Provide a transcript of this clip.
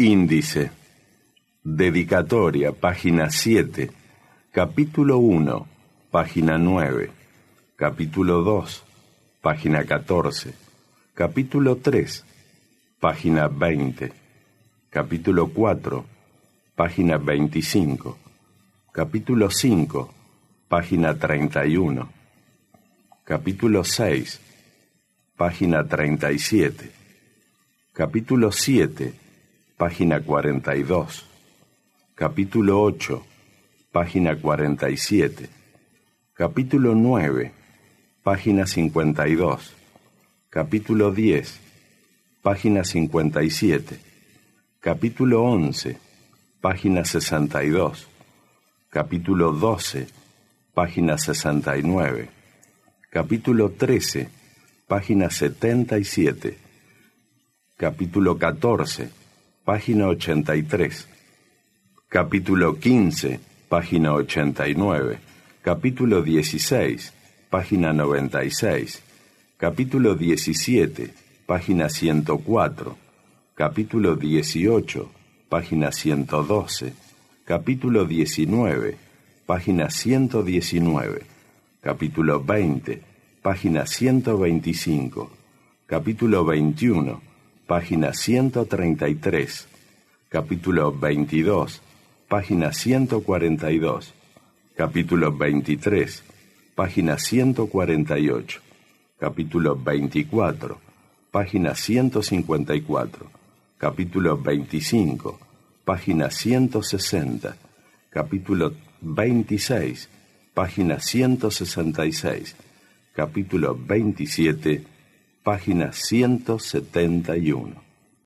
Índice. Dedicatoria, página 7. Capítulo 1, página 9. Capítulo 2, página 14. Capítulo 3, página 20. Capítulo 4, página 25. Capítulo 5, página 31. Capítulo 6, página 37. Capítulo 7, página 42. Capítulo 8, página 47. Capítulo 9, página 52. Capítulo 10, página 57. Capítulo 11, página 62. Capítulo 12, página 69. Capítulo 13, página 77. Capítulo 14, página 83. Capítulo 15, página 89. Capítulo 16, página 96. Capítulo 17, página 104. Capítulo 18, página 112. Capítulo 19, página 119. Capítulo 20, página 125. Capítulo 21, página 133. Capítulo 22, página 142. Capítulo 23, página 148. Capítulo 24, página 154. Capítulo 25, página 160. Capítulo 26, página 166. Capítulo 27, página 171.